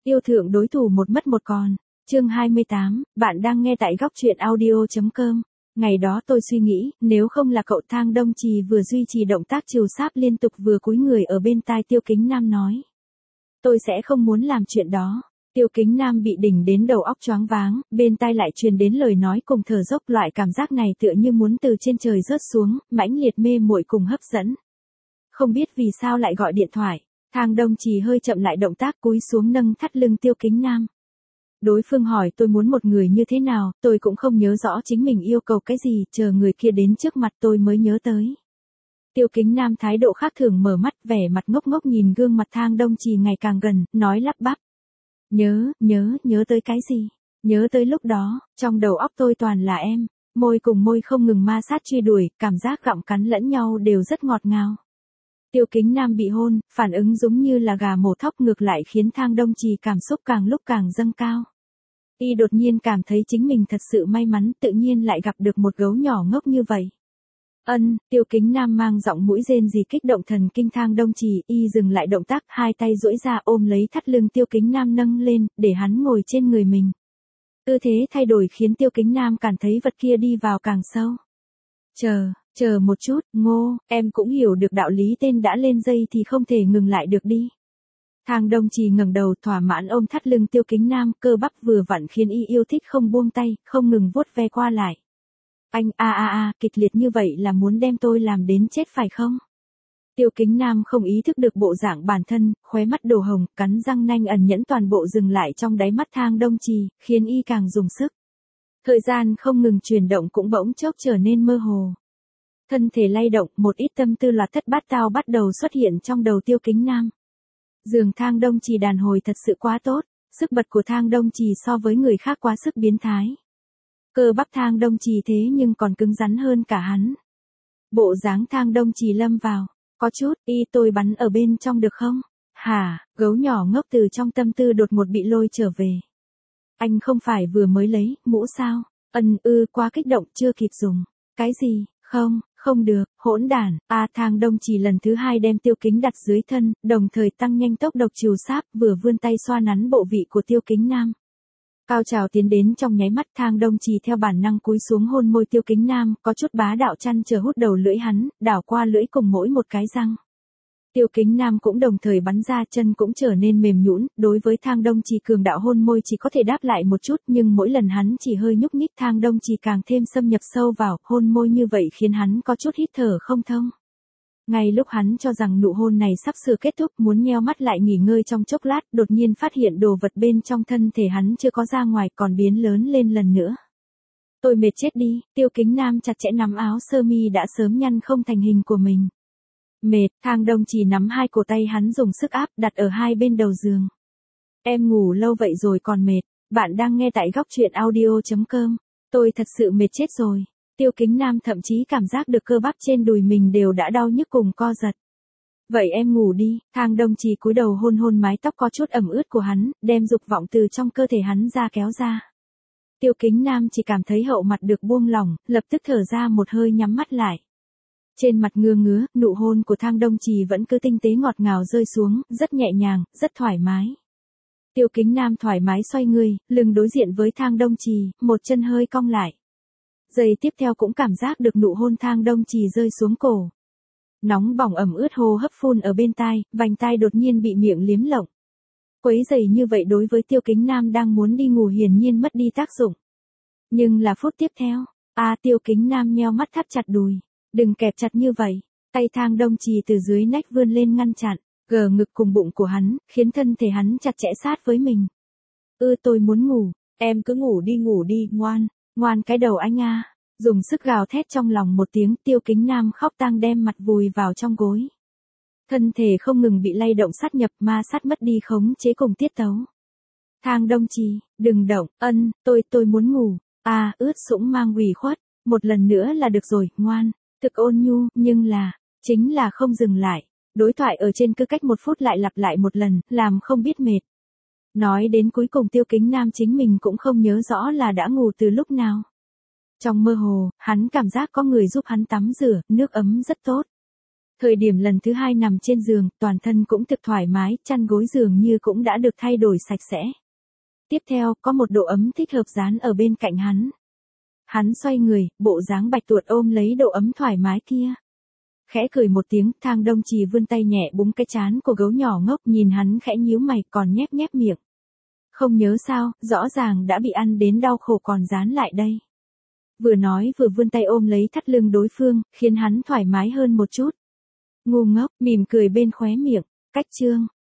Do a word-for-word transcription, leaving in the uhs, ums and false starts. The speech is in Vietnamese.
Yêu thượng đối thủ một mất một còn. Chương hai mươi tám, bạn đang nghe tại góc truyện audio.com. Ngày đó tôi suy nghĩ, nếu không là cậu Thang Đông Trì vừa duy trì động tác chiều sáp liên tục vừa cúi người ở bên tai Tiêu Kính Nam nói. Tôi sẽ không muốn làm chuyện đó. Tiêu Kính Nam bị đỉnh đến đầu óc choáng váng, bên tai lại truyền đến lời nói cùng thở dốc, loại cảm giác này tựa như muốn từ trên trời rớt xuống, mãnh liệt mê muội cùng hấp dẫn. Không biết vì sao lại gọi điện thoại, Thang Đông Trì hơi chậm lại động tác cúi xuống nâng thắt lưng Tiêu Kính Nam. Đối phương hỏi tôi muốn một người như thế nào, tôi cũng không nhớ rõ chính mình yêu cầu cái gì, chờ người kia đến trước mặt tôi mới nhớ tới. Tiêu Kính Nam thái độ khác thường mở mắt, vẻ mặt ngốc ngốc nhìn gương mặt Thang Đông Trì ngày càng gần, nói lắp bắp. Nhớ, nhớ, nhớ tới cái gì? Nhớ tới lúc đó, trong đầu óc tôi toàn là em, môi cùng môi không ngừng ma sát truy đuổi, cảm giác gặm cắn lẫn nhau đều rất ngọt ngào. Tiêu Kính Nam bị hôn, phản ứng giống như là gà mổ thóc, ngược lại khiến Thang Đông Trì cảm xúc càng lúc càng dâng cao. Y đột nhiên cảm thấy chính mình thật sự may mắn, tự nhiên lại gặp được một gấu nhỏ ngốc như vậy. Ân, Tiêu Kính Nam mang giọng mũi rên rỉ kích động thần kinh Thang Đông Trì, y dừng lại động tác, hai tay duỗi ra ôm lấy thắt lưng Tiêu Kính Nam nâng lên, để hắn ngồi trên người mình. Tư thế thay đổi khiến Tiêu Kính Nam cảm thấy vật kia đi vào càng sâu. Chờ, chờ một chút, Ngô, em cũng hiểu được đạo lý, tên đã lên dây thì không thể ngừng lại được đi. Thang Đông Trì ngẩng đầu thỏa mãn ôm thắt lưng Tiêu Kính Nam, cơ bắp vừa vặn khiến y yêu thích không buông tay, không ngừng vuốt ve qua lại. Anh a a a, kịch liệt như vậy là muốn đem tôi làm đến chết phải không? Tiêu Kính Nam không ý thức được bộ dạng bản thân, khóe mắt đổ hồng, cắn răng nanh ẩn nhẫn toàn bộ dừng lại trong đáy mắt Thang Đông Trì, khiến y càng dùng sức. Thời gian không ngừng chuyển động cũng bỗng chốc trở nên mơ hồ. Thân thể lay động, một ít tâm tư loạt thất bát tao bắt đầu xuất hiện trong đầu Tiêu Kính Nam. Giường Thang Đông Trì đàn hồi thật sự quá tốt, sức bật của Thang Đông Trì so với người khác quá sức biến thái. Cơ bắp Thang Đông Trì thế nhưng còn cứng rắn hơn cả hắn. Bộ dáng Thang Đông Trì lâm vào, có chút, y tôi bắn ở bên trong được không? Hả, gấu nhỏ ngốc từ trong tâm tư đột ngột bị lôi trở về. Anh không phải vừa mới lấy mũ sao? Ân ư quá kích động chưa kịp dùng. Cái gì? Không, không được, hỗn đản. A Thang Đông Trì lần thứ hai đem Tiêu Kính đặt dưới thân, đồng thời tăng nhanh tốc độ chiều sáp, vừa vươn tay xoa nắn bộ vị của Tiêu Kính Nam. Cao trào tiến đến trong nháy mắt, Thang Đông Trì theo bản năng cúi xuống hôn môi Tiêu Kính Nam, có chút bá đạo chăn chờ hút đầu lưỡi hắn, đảo qua lưỡi cùng mỗi một cái răng. Tiêu Kính Nam cũng đồng thời bắn ra, chân cũng trở nên mềm nhũn, đối với Thang Đông Trì cường đạo hôn môi chỉ có thể đáp lại một chút, nhưng mỗi lần hắn chỉ hơi nhúc nhích Thang Đông Trì càng thêm xâm nhập sâu vào, hôn môi như vậy khiến hắn có chút hít thở không thông. Ngay lúc hắn cho rằng nụ hôn này sắp sửa kết thúc, muốn nheo mắt lại nghỉ ngơi trong chốc lát, đột nhiên phát hiện đồ vật bên trong thân thể hắn chưa có ra ngoài còn biến lớn lên lần nữa. Tôi mệt chết đi, Tiêu Kính Nam chặt chẽ nắm áo sơ mi đã sớm nhăn không thành hình của mình. Mệt, Thang Đông Trì nắm hai cổ tay hắn dùng sức áp đặt ở hai bên đầu giường. Em ngủ lâu vậy rồi còn mệt, bạn đang nghe tại góc truyện audio.com. Tôi thật sự mệt chết rồi. Tiêu Kính Nam thậm chí cảm giác được cơ bắp trên đùi mình đều đã đau nhức cùng co giật. Vậy em ngủ đi, Thang Đông Trì cúi đầu hôn hôn mái tóc có chút ẩm ướt của hắn, đem dục vọng từ trong cơ thể hắn ra kéo ra. Tiêu Kính Nam chỉ cảm thấy hậu mặt được buông lỏng, lập tức thở ra một hơi nhắm mắt lại. Trên mặt ngứa ngứa, nụ hôn của Thang Đông Trì vẫn cứ tinh tế ngọt ngào rơi xuống, rất nhẹ nhàng, rất thoải mái. Tiêu Kính Nam thoải mái xoay người, lưng đối diện với Thang Đông Trì, một chân hơi cong lại. Giây tiếp theo cũng cảm giác được nụ hôn Thang Đông Trì rơi xuống cổ. Nóng bỏng ẩm ướt hô hấp phun ở bên tai, vành tai đột nhiên bị miệng liếm lộng. Quấy rầy như vậy đối với Tiêu Kính Nam đang muốn đi ngủ hiển nhiên mất đi tác dụng. Nhưng là phút tiếp theo, a à, Tiêu Kính Nam nheo mắt thắt chặt đùi. Đừng kẹp chặt như vậy, tay Thang Đông Trì từ dưới nách vươn lên ngăn chặn, gờ ngực cùng bụng của hắn, khiến thân thể hắn chặt chẽ sát với mình. Ư tôi muốn ngủ, em cứ ngủ đi ngủ đi, ngoan, ngoan cái đầu anh a. Dùng sức gào thét trong lòng một tiếng, Tiêu Kính Nam khóc tang đem mặt vùi vào trong gối. Thân thể không ngừng bị lay động sát nhập ma sát mất đi khống chế cùng tiết tấu. Thang Đông Trì, đừng động, ân, tôi tôi muốn ngủ, a à, ướt sũng mang ủy khuất, một lần nữa là được rồi, ngoan. Thực ôn nhu, nhưng là, chính là không dừng lại. Đối thoại ở trên cứ cách một phút lại lặp lại một lần, làm không biết mệt. Nói đến cuối cùng Tiêu Kính Nam chính mình cũng không nhớ rõ là đã ngủ từ lúc nào. Trong mơ hồ, hắn cảm giác có người giúp hắn tắm rửa, nước ấm rất tốt. Thời điểm lần thứ hai nằm trên giường, toàn thân cũng thực thoải mái, chăn gối giường như cũng đã được thay đổi sạch sẽ. Tiếp theo, có một độ ấm thích hợp dán ở bên cạnh hắn. Hắn xoay người, bộ dáng bạch tuột ôm lấy độ ấm thoải mái kia. Khẽ cười một tiếng, Thang Đông Trì vươn tay nhẹ búng cái trán của gấu nhỏ ngốc, nhìn hắn khẽ nhíu mày còn nhép nhép miệng. Không nhớ sao, rõ ràng đã bị ăn đến đau khổ còn dán lại đây. Vừa nói vừa vươn tay ôm lấy thắt lưng đối phương, khiến hắn thoải mái hơn một chút. Ngu ngốc, mỉm cười bên khóe miệng, cách chương.